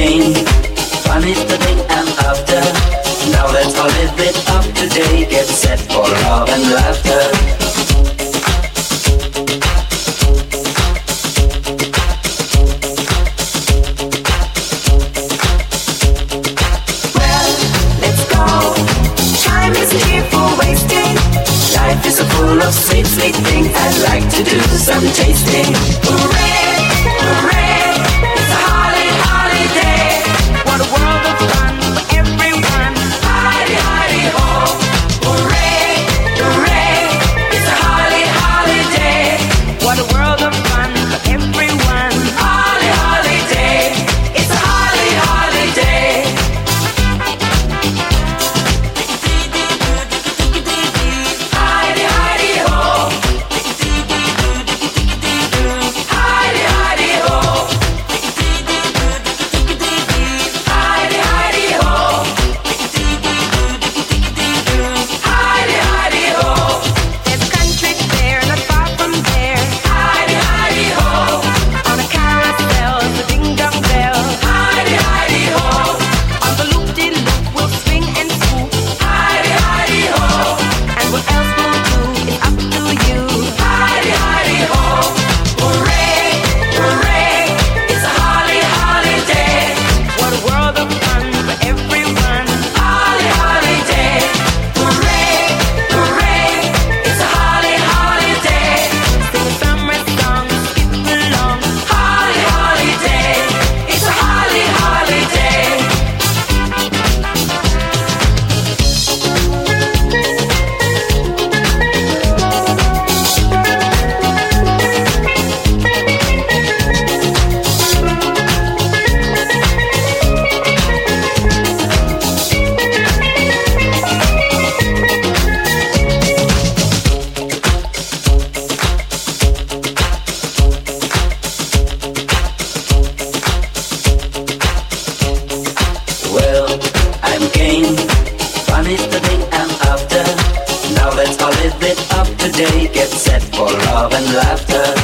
game. Fun is the thing I'm after. Now let's all live it up today. Get set for love and laughter. Full of sweet, sweet things. I'd like to do some tasting. Hooray, hooray, it's a holly, holiday. What a world of fun for everyone. Hidey, hidey, ho. Hooray, hooray, it's a holly, holiday. What a world of fun for everyone. Holly, holiday, it's a holly, holiday. Now let's all live it up today. Get set for love and laughter.